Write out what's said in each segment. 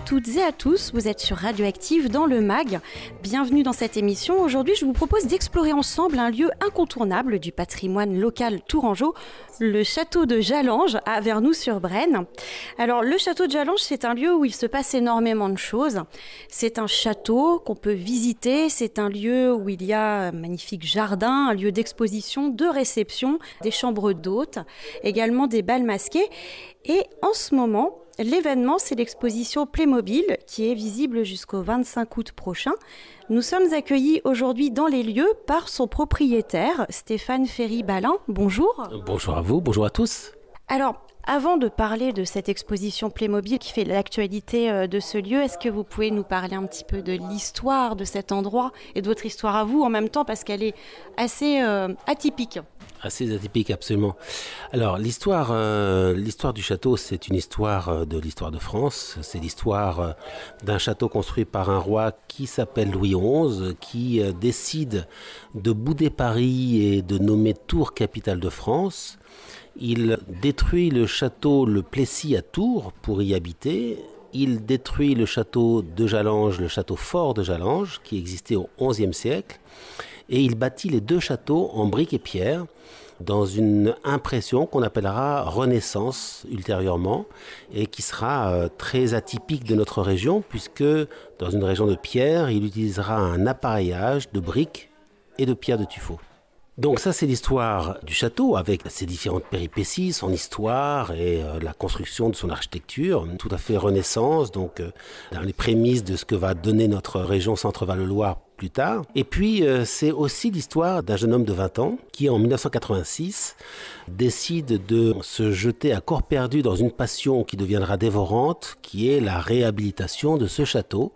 toutes et à tous, vous êtes sur Radioactive dans le MAG. Bienvenue dans cette émission. Aujourd'hui, je vous propose d'explorer ensemble un lieu incontournable du patrimoine local tourangeau, le château de Jallange à Vernoux-sur-Brenne. Alors, le château de Jallange, c'est un lieu où il se passe énormément de choses. C'est un château qu'on peut visiter, c'est un lieu où il y a un magnifique jardin, un lieu d'exposition, de réception, des chambres d'hôtes, également des bals masqués. Et en ce moment, l'événement, c'est l'exposition Playmobil qui est visible jusqu'au 25 août prochain. Nous sommes accueillis aujourd'hui dans les lieux par son propriétaire, Stéphane Ferry-Balin. Bonjour. Bonjour à vous, bonjour à tous. Alors, avant de parler de cette exposition Playmobil qui fait l'actualité de ce lieu, est-ce que vous pouvez nous parler un petit peu de l'histoire de cet endroit et de votre histoire à vous en même temps parce qu'elle est assez atypique? Assez atypique, absolument. Alors, l'histoire du château, c'est une histoire de l'histoire de France. C'est l'histoire d'un château construit par un roi qui s'appelle Louis XI, qui décide de bouder Paris et de nommer Tours capitale de France. Il détruit le château Le Plessis à Tours pour y habiter. Il détruit le château de Jallange, le château fort de Jallange, qui existait au XIe siècle. Et il bâtit les deux châteaux en briques et pierre dans une impression qu'on appellera Renaissance ultérieurement et qui sera très atypique de notre région puisque dans une région de pierre, il utilisera un appareillage de briques et de pierres de tuffeau. Donc ça, c'est l'histoire du château avec ses différentes péripéties, son histoire et la construction de son architecture, tout à fait Renaissance, donc dans les prémices de ce que va donner notre région Centre-Val-de-Loire plus tard. Et puis, c'est aussi l'histoire d'un jeune homme de 20 ans qui, en 1986, décide de se jeter à corps perdu dans une passion qui deviendra dévorante, qui est la réhabilitation de ce château.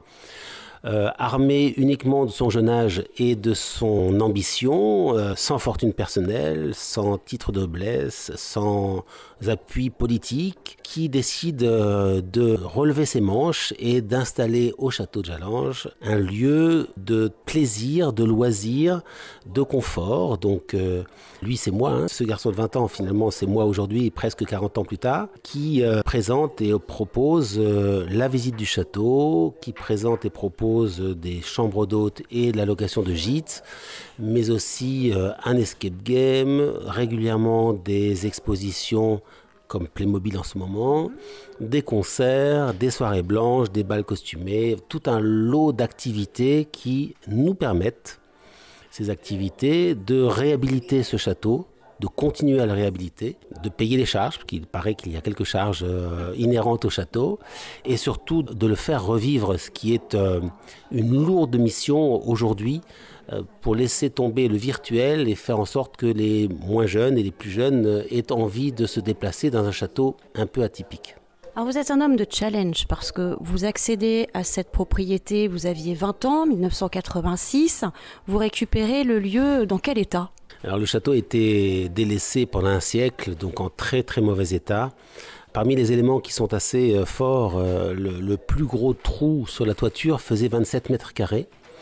Armé uniquement de son jeune âge et de son ambition, sans fortune personnelle, sans titre de noblesse, sans appui politique, qui décide de relever ses manches et d'installer au château de Jallange un lieu de plaisir, de loisir, de confort. Donc lui c'est moi, ce garçon de 20 ans finalement c'est moi aujourd'hui, presque 40 ans plus tard, qui présente et propose la visite du château, qui présente et propose des chambres d'hôtes et de la location de gîtes, mais aussi un escape game, régulièrement des expositions comme Playmobil en ce moment, des concerts, des soirées blanches, des bals costumés, tout un lot d'activités qui nous permettent, ces activités, de réhabiliter ce château, de continuer à le réhabiliter, de payer les charges, parce qu'il paraît qu'il y a quelques charges inhérentes au château, et surtout de le faire revivre, ce qui est une lourde mission aujourd'hui, pour laisser tomber le virtuel et faire en sorte que les moins jeunes et les plus jeunes aient envie de se déplacer dans un château un peu atypique. Alors vous êtes un homme de challenge parce que vous accédez à cette propriété, vous aviez 20 ans, 1986, vous récupérez le lieu dans quel état ? Alors le château était délaissé pendant un siècle, donc en très très mauvais état. Parmi les éléments qui sont assez forts, le plus gros trou sur la toiture faisait 27 mètres carrés.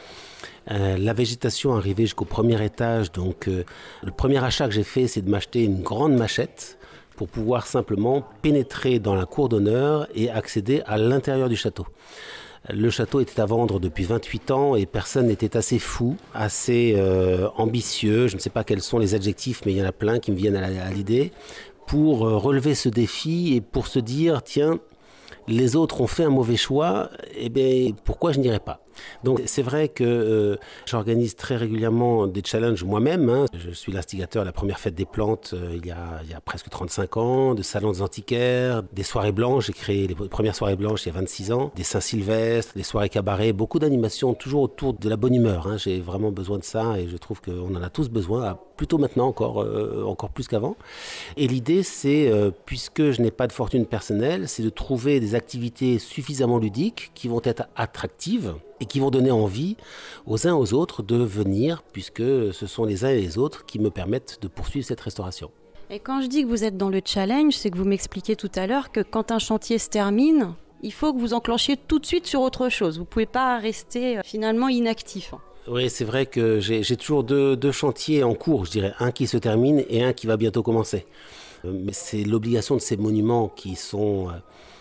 La végétation arrivait jusqu'au premier étage, donc le premier achat que j'ai fait, c'est de m'acheter une grande machette pour pouvoir simplement pénétrer dans la cour d'honneur et accéder à l'intérieur du château. Le château était à vendre depuis 28 ans et personne n'était assez fou, assez ambitieux, je ne sais pas quels sont les adjectifs, mais il y en a plein qui me viennent à l'idée, pour relever ce défi et pour se dire, tiens, les autres ont fait un mauvais choix, eh bien, pourquoi je n'irai pas ? Donc c'est vrai que j'organise très régulièrement des challenges moi-même. Je suis l'instigateur de la première fête des plantes il y a presque 35 ans, de salons des antiquaires, des soirées blanches. J'ai créé les premières soirées blanches il y a 26 ans, des Saint-Sylvestre, des soirées cabaret, beaucoup d'animations toujours autour de la bonne humeur. J'ai vraiment besoin de ça et je trouve qu'on en a tous besoin, plutôt maintenant encore plus qu'avant. Et l'idée c'est, puisque je n'ai pas de fortune personnelle, c'est de trouver des activités suffisamment ludiques qui vont être attractives et qui vont donner envie aux uns aux autres de venir, puisque ce sont les uns et les autres qui me permettent de poursuivre cette restauration. Et quand je dis que vous êtes dans le challenge, c'est que vous m'expliquiez tout à l'heure que quand un chantier se termine, il faut que vous enclenchiez tout de suite sur autre chose. Vous ne pouvez pas rester finalement inactif. Oui, c'est vrai que j'ai toujours deux chantiers en cours, je dirais. Un qui se termine et un qui va bientôt commencer. Mais c'est l'obligation de ces monuments qui sont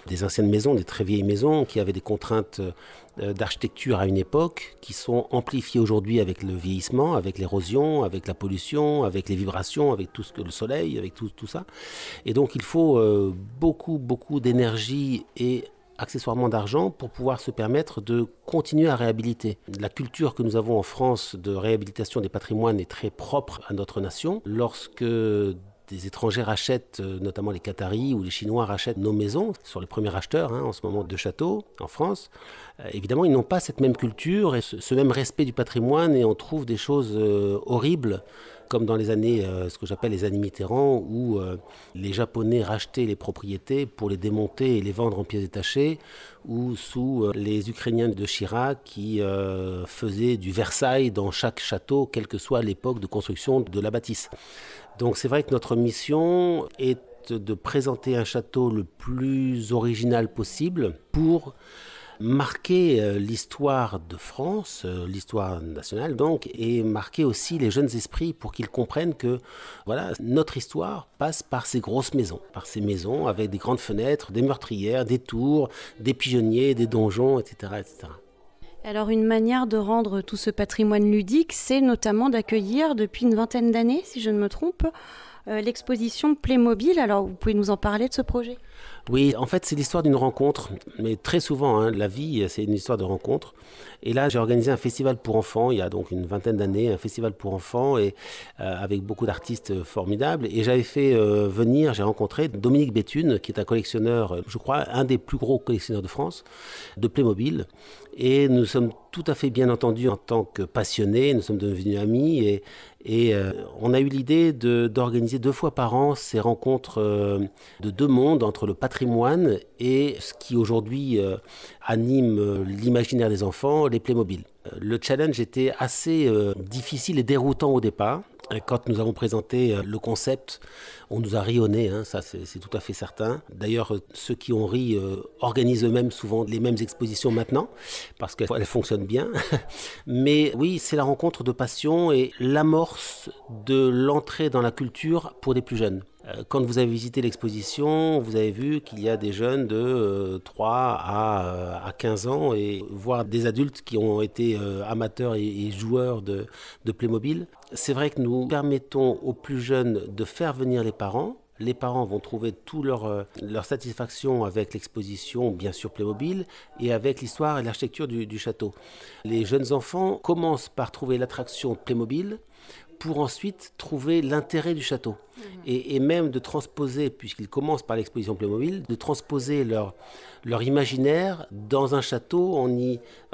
des anciennes maisons, des très vieilles maisons qui avaient des contraintes d'architecture à une époque qui sont amplifiées aujourd'hui avec le vieillissement, avec l'érosion, avec la pollution, avec les vibrations, avec tout ce que le soleil, avec tout ça. Et donc il faut beaucoup d'énergie et accessoirement d'argent pour pouvoir se permettre de continuer à réhabiliter. La culture que nous avons en France de réhabilitation des patrimoines est très propre à notre nation. Lorsque des étrangers rachètent, notamment les Qataris ou les Chinois rachètent nos maisons, ce sont les premiers acheteurs en ce moment de châteaux en France. Évidemment, ils n'ont pas cette même culture et ce même respect du patrimoine et on trouve des choses horribles comme dans les années, ce que j'appelle les années Mitterrand, où les Japonais rachetaient les propriétés pour les démonter et les vendre en pièces détachées, ou sous les Ukrainiens de Chirac qui faisaient du Versailles dans chaque château, quelle que soit l'époque de construction de la bâtisse. Donc c'est vrai que notre mission est de présenter un château le plus original possible pour marquer l'histoire de France, l'histoire nationale donc, et marquer aussi les jeunes esprits pour qu'ils comprennent que voilà, notre histoire passe par ces grosses maisons, par ces maisons avec des grandes fenêtres, des meurtrières, des tours, des pigeonniers, des donjons, etc., etc. Alors une manière de rendre tout ce patrimoine ludique, c'est notamment d'accueillir depuis une vingtaine d'années, si je ne me trompe, l'exposition Playmobil. Alors vous pouvez nous en parler de ce projet ? Oui, en fait c'est l'histoire d'une rencontre, mais très souvent la vie c'est une histoire de rencontre. Et là j'ai organisé un festival pour enfants, il y a donc une vingtaine d'années, un festival pour enfants et avec beaucoup d'artistes formidables. Et j'avais fait j'ai rencontré Dominique Béthune qui est un collectionneur, je crois un des plus gros collectionneurs de France, de Playmobil. Et nous sommes tout à fait bien entendus en tant que passionnés, nous sommes devenus amis et on a eu l'idée d'organiser 2 fois par an ces rencontres de 2 mondes entre le patrimoine et ce qui aujourd'hui anime l'imaginaire des enfants, les Playmobil. Le challenge était assez difficile et déroutant au départ. Quand nous avons présenté le concept, on nous a rionné, ça c'est tout à fait certain. D'ailleurs, ceux qui ont ri organisent eux-mêmes souvent les mêmes expositions maintenant, parce qu'elles fonctionnent bien. Mais oui, c'est la rencontre de passion et l'amorce de l'entrée dans la culture pour des plus jeunes. Quand vous avez visité l'exposition, vous avez vu qu'il y a des jeunes de 3 à 15 ans, et voire des adultes qui ont été amateurs et joueurs de Playmobil. C'est vrai que nous permettons aux plus jeunes de faire venir les parents. Les parents vont trouver toute leur satisfaction avec l'exposition, bien sûr Playmobil, et avec l'histoire et l'architecture du château. Les jeunes enfants commencent par trouver l'attraction Playmobil, pour ensuite trouver l'intérêt du château. Et même de transposer, puisqu'ils commencent par l'exposition Playmobil, de transposer leur imaginaire dans un château. Il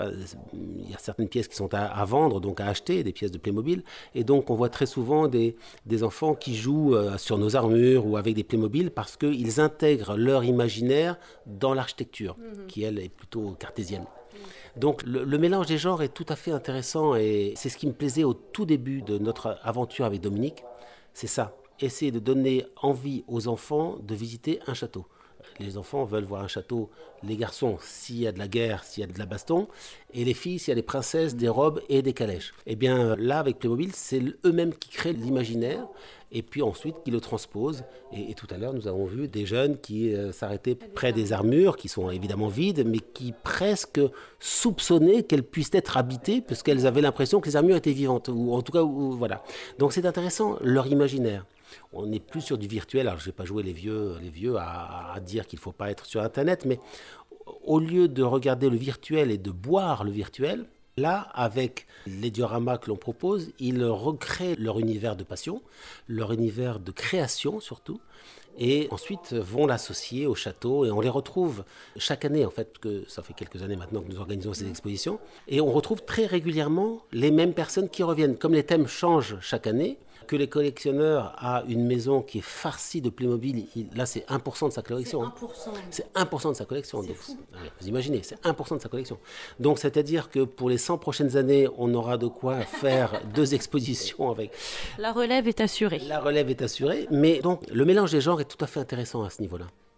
y a certaines pièces qui sont à vendre, donc à acheter, des pièces de Playmobil. Et donc on voit très souvent des enfants qui jouent sur nos armures ou avec des Playmobil parce qu'ils intègrent leur imaginaire dans l'architecture, qui elle est plutôt cartésienne. Donc le mélange des genres est tout à fait intéressant et c'est ce qui me plaisait au tout début de notre aventure avec Dominique. C'est ça, essayer de donner envie aux enfants de visiter un château. Les enfants veulent voir un château, les garçons s'il y a de la guerre, s'il y a de la baston, et les filles s'il y a des princesses, des robes et des calèches. Et bien là avec Playmobil, c'est eux-mêmes qui créent l'imaginaire et puis ensuite qui le transposent. Et tout à l'heure nous avons vu des jeunes qui s'arrêtaient près des armures, qui sont évidemment vides, mais qui presque soupçonnaient qu'elles puissent être habitées parce qu'elles avaient l'impression que les armures étaient vivantes, ou en tout cas, voilà. Donc c'est intéressant, leur imaginaire. On n'est plus sur du virtuel. Alors je ne vais pas jouer les vieux à dire qu'il ne faut pas être sur Internet, mais au lieu de regarder le virtuel et de boire le virtuel, là, avec les dioramas que l'on propose, ils recréent leur univers de passion, leur univers de création surtout, et ensuite vont l'associer au château, et on les retrouve chaque année, en fait, que ça fait quelques années maintenant que nous organisons ces expositions, et on retrouve très régulièrement les mêmes personnes qui reviennent. Comme les thèmes changent chaque année, que les collectionneurs a une maison qui est farcie de Playmobil, là c'est 1% de sa collection. C'est 1% de sa collection. Donc, vous imaginez, c'est 1% de sa collection. Donc c'est-à-dire que pour les 100 prochaines années, on aura de quoi faire 2 expositions avec... La relève est assurée. La relève est assurée, mais donc le mélange des genres est tout à fait intéressant à ce niveau-là.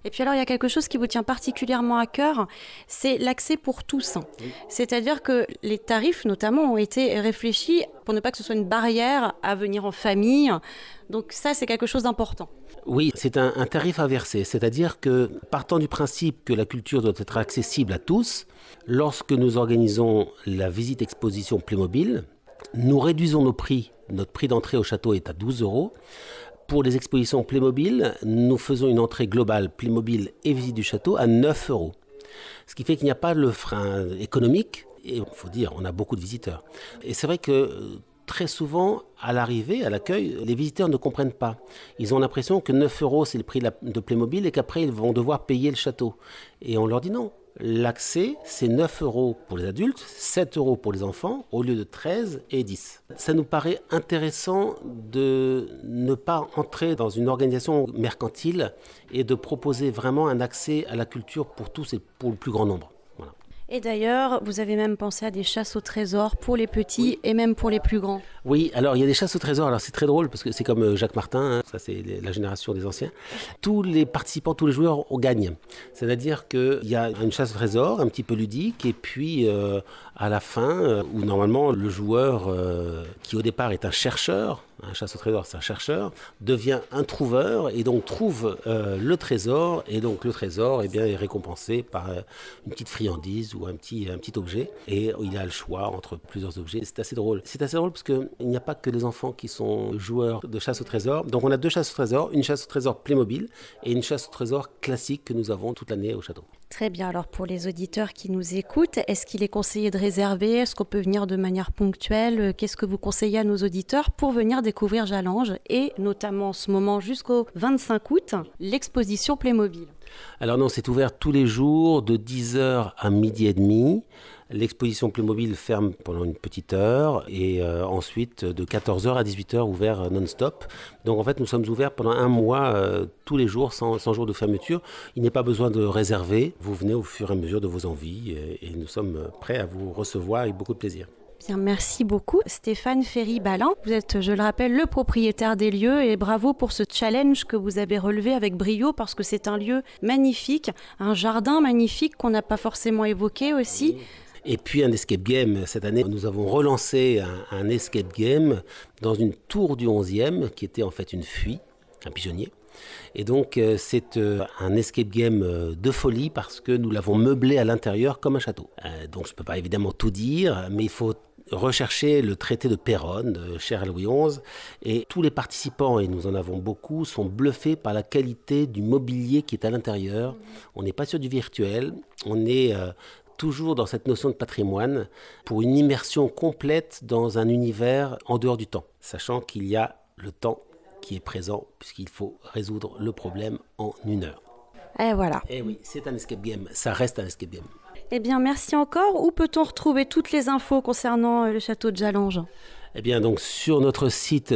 Et puis alors, il y a quelque chose qui vous tient particulièrement à cœur, c'est l'accès pour tous. Oui. C'est-à-dire que les tarifs, notamment, ont été réfléchis pour ne pas que ce soit une barrière à venir en famille. Donc ça, c'est quelque chose d'important. Oui, c'est un tarif inversé, c'est-à-dire que partant du principe que la culture doit être accessible à tous, lorsque nous organisons la visite-exposition Playmobil, nous réduisons nos prix. Notre prix d'entrée au château est à 12 €. Pour les expositions Playmobil, nous faisons une entrée globale Playmobil et visite du château à 9 €. Ce qui fait qu'il n'y a pas le frein économique. Et il faut dire, on a beaucoup de visiteurs. Et c'est vrai que très souvent, à l'arrivée, à l'accueil, les visiteurs ne comprennent pas. Ils ont l'impression que 9 € c'est le prix de Playmobil et qu'après ils vont devoir payer le château. Et on leur dit non. L'accès, c'est 9 € pour les adultes, 7 € pour les enfants, au lieu de 13 et 10. Ça nous paraît intéressant de ne pas entrer dans une organisation mercantile et de proposer vraiment un accès à la culture pour tous et pour le plus grand nombre. Voilà. Et d'ailleurs, vous avez même pensé à des chasses au trésor pour les petits et même pour les plus grands. Oui, alors il y a des chasses au trésor, alors c'est très drôle parce que c'est comme Jacques Martin, ça c'est la génération des anciens. Tous les participants, tous les joueurs, on gagne. C'est-à-dire qu'il y a une chasse au trésor un petit peu ludique et puis à la fin, où normalement le joueur qui au départ est un chercheur, un chasse au trésor c'est un chercheur, devient un trouveur et donc trouve le trésor et donc le trésor est récompensé par une petite friandise ou un petit objet et il a le choix entre plusieurs objets. C'est assez drôle. C'est assez drôle parce qu'il n'y a pas que les enfants qui sont joueurs de chasse au trésor. Donc on a 2 chasses au trésor, une chasse au trésor Playmobil et une chasse au trésor classique que nous avons toute l'année au château. Très bien, alors pour les auditeurs qui nous écoutent, est-ce qu'il est conseillé de réserver? Est-ce qu'on peut venir de manière ponctuelle? Qu'est-ce que vous conseillez à nos auditeurs pour venir découvrir Jalange et notamment en ce moment jusqu'au 25 août, l'exposition Playmobil? Alors non, c'est ouvert tous les jours de 10h à 12h30. L'exposition Playmobil ferme pendant une petite heure et ensuite de 14h à 18h ouvert non-stop. Donc en fait nous sommes ouverts pendant un mois tous les jours sans jour de fermeture. Il n'est pas besoin de réserver, vous venez au fur et à mesure de vos envies et nous sommes prêts à vous recevoir avec beaucoup de plaisir. Bien, merci beaucoup Stéphane Ferry-Balin. Vous êtes, je le rappelle, le propriétaire des lieux et bravo pour ce challenge que vous avez relevé avec brio parce que c'est un lieu magnifique, un jardin magnifique qu'on n'a pas forcément évoqué aussi. Et puis un escape game. Cette année, nous avons relancé un escape game dans une tour du 11e qui était en fait une fuie, un pigeonnier. Et donc c'est un escape game de folie parce que nous l'avons meublé à l'intérieur comme un château. Donc je ne peux pas évidemment tout dire, mais il faut rechercher le traité de Péronne, cher à Louis XI, et tous les participants, et nous en avons beaucoup, sont bluffés par la qualité du mobilier qui est à l'intérieur. On n'est pas sur du virtuel, on est toujours dans cette notion de patrimoine pour une immersion complète dans un univers en dehors du temps, sachant qu'il y a le temps qui est présent puisqu'il faut résoudre le problème en 1 heure. Et voilà. Et oui, c'est un escape game, ça reste un escape game. Eh bien, merci encore. Où peut-on retrouver toutes les infos concernant le château de Jalange ? Eh bien, donc sur notre site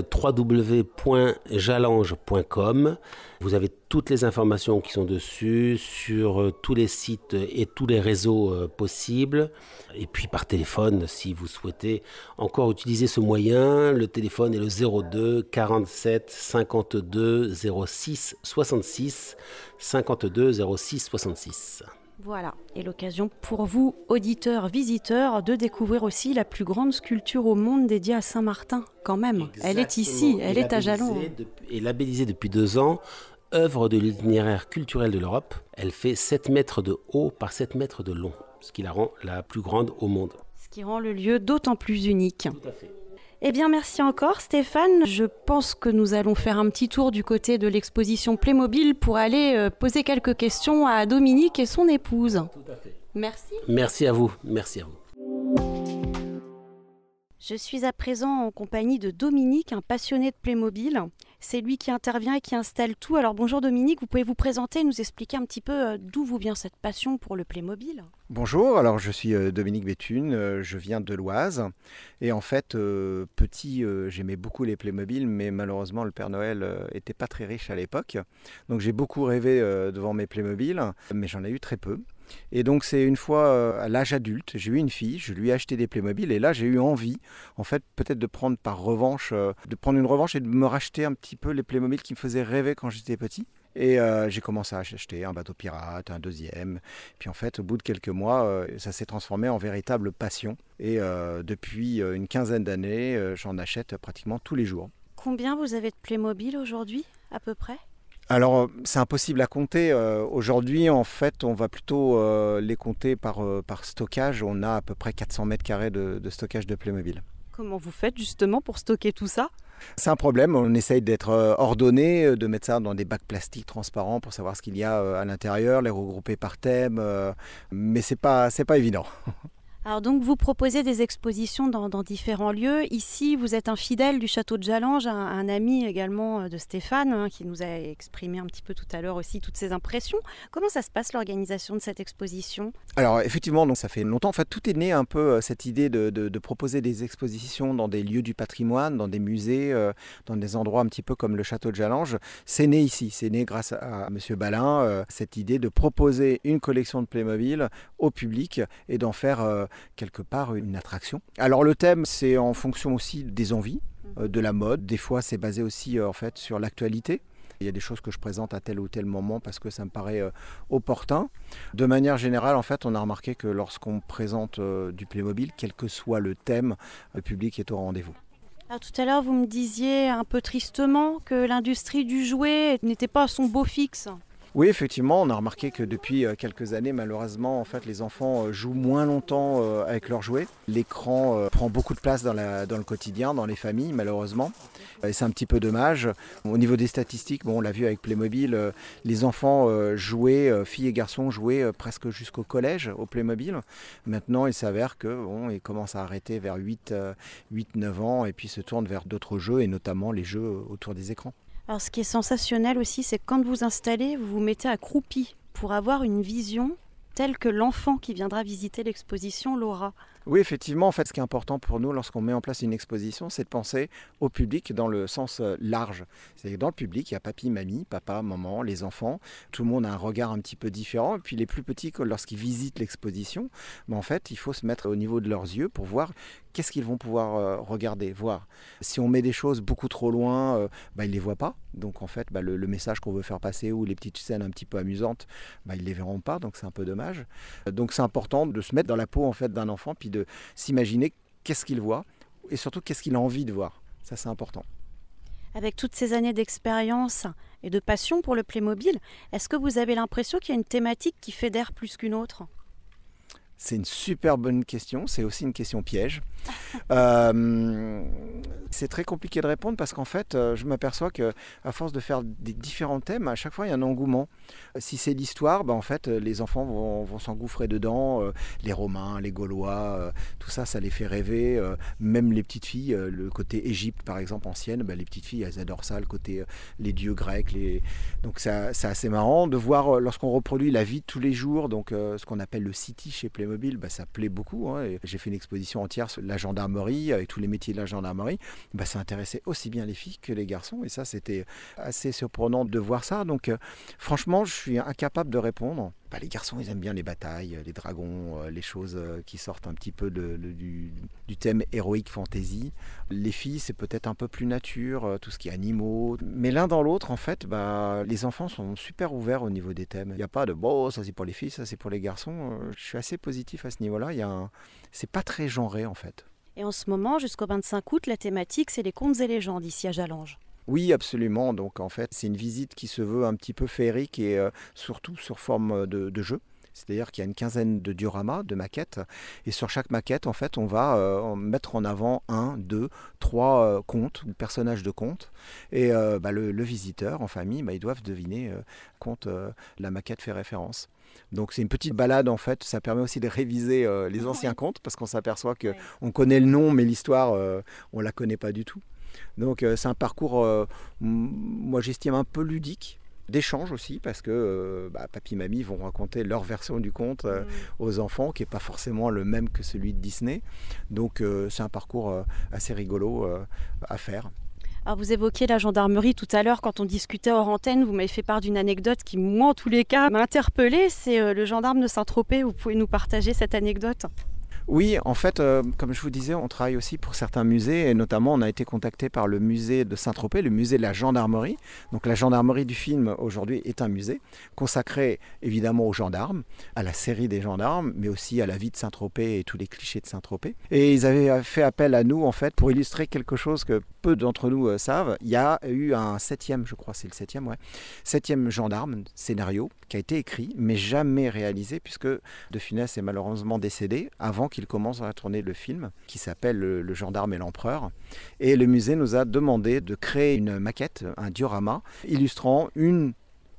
www.jalange.com, vous avez toutes les informations qui sont dessus, sur tous les sites et tous les réseaux possibles. Et puis par téléphone, si vous souhaitez encore utiliser ce moyen, le téléphone est le 02 47 52 06 66, 52 06 66. Voilà, et l'occasion pour vous, auditeurs, visiteurs, de découvrir aussi la plus grande sculpture au monde dédiée à Saint-Martin, quand même. Exactement. Elle est ici, elle est à Jalange. Et labellisée depuis 2 ans, œuvre de l'itinéraire culturel de l'Europe. Elle fait 7 mètres de haut par 7 mètres de long, ce qui la rend la plus grande au monde. Ce qui rend le lieu d'autant plus unique. Tout à fait. Eh bien, merci encore Stéphane. Je pense que nous allons faire un petit tour du côté de l'exposition Playmobil pour aller poser quelques questions à Dominique et son épouse. Tout à fait. Merci. Merci à vous. Merci à vous. Je suis à présent en compagnie de Dominique, un passionné de Playmobil. C'est lui qui intervient et qui installe tout. Alors bonjour Dominique, vous pouvez vous présenter et nous expliquer un petit peu d'où vous vient cette passion pour le Playmobil ? Bonjour, alors je suis Dominique Béthune, je viens de l'Oise et en fait petit j'aimais beaucoup les Playmobil mais malheureusement le Père Noël était pas très riche à l'époque, donc j'ai beaucoup rêvé devant mes Playmobil mais j'en ai eu très peu. Et donc c'est une fois à l'âge adulte, j'ai eu une fille, je lui ai acheté des Playmobil et là j'ai eu envie en fait peut-être de prendre une revanche et de me racheter un petit peu les Playmobil qui me faisaient rêver quand j'étais petit. Et j'ai commencé à acheter un bateau pirate, un deuxième. Puis en fait, au bout de quelques mois, ça s'est transformé en véritable passion. Et depuis une quinzaine d'années, j'en achète pratiquement tous les jours. Combien vous avez de Playmobil aujourd'hui, à peu près ? Alors, c'est impossible à compter. Aujourd'hui, en fait, on va plutôt les compter par stockage. On a à peu près 400 mètres carrés de stockage de Playmobil. Comment vous faites justement pour stocker tout ça ? C'est un problème, on essaye d'être ordonné, de mettre ça dans des bacs plastiques transparents pour savoir ce qu'il y a à l'intérieur, les regrouper par thème, mais c'est pas évident. Alors donc vous proposez des expositions dans différents lieux. Ici, vous êtes un fidèle du château de Jallange, un ami également de Stéphane, qui nous a exprimé un petit peu tout à l'heure aussi toutes ses impressions. Comment ça se passe l'organisation de cette exposition ? Alors effectivement, donc, ça fait longtemps. En fait, tout est né un peu cette idée de proposer des expositions dans des lieux du patrimoine, dans des musées, dans des endroits un petit peu comme le château de Jallange. C'est né ici, c'est né grâce à Monsieur Balin, cette idée de proposer une collection de Playmobil au public et d'en faire quelque part une attraction. Alors le thème, c'est en fonction aussi des envies, de la mode. Des fois, c'est basé aussi en fait sur l'actualité. Il y a des choses que je présente à tel ou tel moment parce que ça me paraît opportun. De manière générale, en fait, on a remarqué que lorsqu'on présente du Playmobil, quel que soit le thème, le public est au rendez-vous. Alors, tout à l'heure, vous me disiez un peu tristement que l'industrie du jouet n'était pas à son beau fixe. Oui, effectivement, on a remarqué que depuis quelques années, malheureusement, en fait, les enfants jouent moins longtemps avec leurs jouets. L'écran prend beaucoup de place dans le quotidien, dans les familles, malheureusement. Et c'est un petit peu dommage. Au niveau des statistiques, on l'a vu avec Playmobil, les enfants jouaient, filles et garçons jouaient presque jusqu'au collège au Playmobil. Maintenant, il s'avère qu'ils commencent à arrêter vers 8-9 ans et puis se tournent vers d'autres jeux et notamment les jeux autour des écrans. Alors ce qui est sensationnel aussi, c'est que quand vous installez, vous vous mettez accroupi pour avoir une vision telle que l'enfant qui viendra visiter l'exposition l'aura. Oui, effectivement, en fait, ce qui est important pour nous lorsqu'on met en place une exposition, c'est de penser au public dans le sens large. C'est-à-dire dans le public, il y a papy, mamie, papa, maman, les enfants. Tout le monde a un regard un petit peu différent. Et puis les plus petits, lorsqu'ils visitent l'exposition, en fait, il faut se mettre au niveau de leurs yeux pour voir qu'est-ce qu'ils vont pouvoir regarder, voir. Si on met des choses beaucoup trop loin, ils ne les voient pas. Donc en fait, le message qu'on veut faire passer ou les petites scènes un petit peu amusantes, ils ne les verront pas. Donc c'est un peu dommage. Donc c'est important de se mettre dans la peau en fait, d'un enfant puis de s'imaginer qu'est-ce qu'il voit et surtout qu'est-ce qu'il a envie de voir. Ça, c'est important. Avec toutes ces années d'expérience et de passion pour le Playmobil, est-ce que vous avez l'impression qu'il y a une thématique qui fédère plus qu'une autre ? C'est une super bonne question, c'est aussi une question piège. C'est très compliqué de répondre parce qu'en fait, je m'aperçois qu'à force de faire des différents thèmes, à chaque fois, il y a un engouement. Si c'est l'histoire, en fait, les enfants vont s'engouffrer dedans. Les Romains, les Gaulois, tout ça, ça les fait rêver. Même les petites filles, le côté Égypte, par exemple, ancienne, les petites filles, elles adorent ça, le côté les dieux grecs. Donc, c'est assez marrant de voir lorsqu'on reproduit la vie de tous les jours, donc ce qu'on appelle le city chez Playmobil, ça plaît beaucoup. Et j'ai fait une exposition entière sur la gendarmerie, avec tous les métiers de la gendarmerie. Ça intéressait aussi bien les filles que les garçons. Et ça, c'était assez surprenant de voir ça. Donc, franchement, je suis incapable de répondre. Les garçons, ils aiment bien les batailles, les dragons, les choses qui sortent un petit peu du thème héroïque fantasy. Les filles, c'est peut-être un peu plus nature, tout ce qui est animaux. Mais l'un dans l'autre, en fait, les enfants sont super ouverts au niveau des thèmes. Il n'y a pas de ça c'est pour les filles, ça c'est pour les garçons. Je suis assez positif à ce niveau-là. C'est pas très genré, en fait. Et en ce moment, jusqu'au 25 août, la thématique, c'est les contes et légendes ici à Jallange. Oui, absolument. Donc en fait, c'est une visite qui se veut un petit peu féerique et surtout sur forme de jeu. C'est-à-dire qu'il y a une quinzaine de dioramas, de maquettes. Et sur chaque maquette, en fait, on va mettre en avant 1, 2, 3 contes ou personnages de contes. Et le visiteur en famille, ils doivent deviner conte la maquette fait référence. Donc c'est une petite balade en fait, ça permet aussi de réviser les anciens contes parce qu'on s'aperçoit qu'on connaît le nom mais l'histoire on ne la connaît pas du tout. Donc c'est un parcours, moi j'estime un peu ludique, d'échange aussi parce que papy et mamie vont raconter leur version du conte aux enfants qui n'est pas forcément le même que celui de Disney. Donc c'est un parcours assez rigolo à faire. Alors vous évoquiez la gendarmerie tout à l'heure quand on discutait hors antenne, vous m'avez fait part d'une anecdote qui moi en tous les cas m'a interpellée, c'est le gendarme de Saint-Tropez, vous pouvez nous partager cette anecdote ? Oui, en fait, comme je vous disais, on travaille aussi pour certains musées et notamment on a été contacté par le musée de Saint-Tropez, le musée de la gendarmerie. Donc la gendarmerie du film aujourd'hui est un musée consacré évidemment aux gendarmes, à la série des gendarmes, mais aussi à la vie de Saint-Tropez et tous les clichés de Saint-Tropez. Et ils avaient fait appel à nous en fait pour illustrer quelque chose que peu d'entre nous savent. Il y a eu un septième, je crois, c'est le septième, septième gendarme scénario qui a été écrit mais jamais réalisé puisque De Funès est malheureusement décédé avant qu'il commence à tourner le film qui s'appelle Le gendarme et l'empereur. Et le musée nous a demandé de créer une maquette, un diorama, illustrant une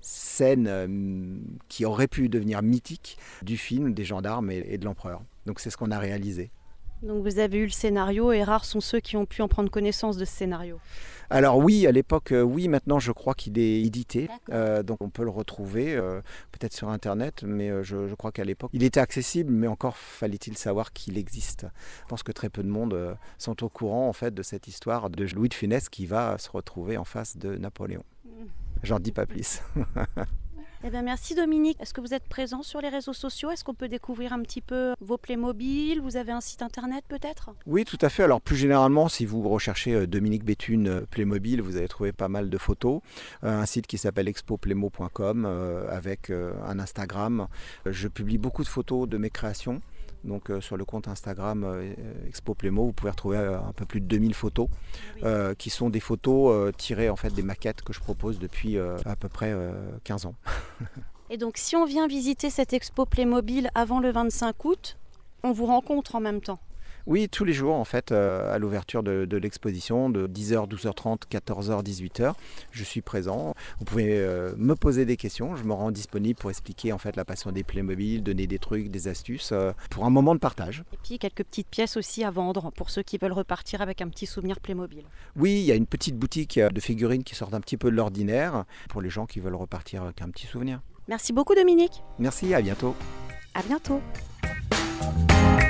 scène qui aurait pu devenir mythique du film des gendarmes et de l'empereur. Donc c'est ce qu'on a réalisé. Donc vous avez eu le scénario et rares sont ceux qui ont pu en prendre connaissance de ce scénario. Alors oui, à l'époque, oui, maintenant je crois qu'il est édité, donc on peut le retrouver peut-être sur internet, mais je crois qu'à l'époque il était accessible, mais encore fallait-il savoir qu'il existe. Je pense que très peu de monde sont au courant en fait de cette histoire de Louis de Funès qui va se retrouver en face de Napoléon. J'en dis pas plus. Eh bien, merci Dominique. Est-ce que vous êtes présent sur les réseaux sociaux ? Est-ce qu'on peut découvrir un petit peu vos Playmobil ? Vous avez un site internet peut-être ? Oui, tout à fait. Alors plus généralement, si vous recherchez Dominique Béthune Playmobil, vous allez trouver pas mal de photos. Un site qui s'appelle expoplaymo.com avec un Instagram. Je publie beaucoup de photos de mes créations. Donc sur le compte Instagram Expo Playmo, vous pouvez retrouver un peu plus de 2000 photos qui sont des photos tirées en fait des maquettes que je propose depuis à peu près 15 ans. Et donc si on vient visiter cette Expo Playmobil avant le 25 août, on vous rencontre en même temps ? Oui, tous les jours en fait, à l'ouverture de l'exposition, de 10h, 12h30, 14h, 18h, je suis présent. Vous pouvez me poser des questions, je me rends disponible pour expliquer en fait la passion des Playmobil, donner des trucs, des astuces, pour un moment de partage. Et puis quelques petites pièces aussi à vendre pour ceux qui veulent repartir avec un petit souvenir Playmobil. Oui, il y a une petite boutique de figurines qui sortent un petit peu de l'ordinaire pour les gens qui veulent repartir avec un petit souvenir. Merci beaucoup Dominique. Merci, à bientôt. À bientôt.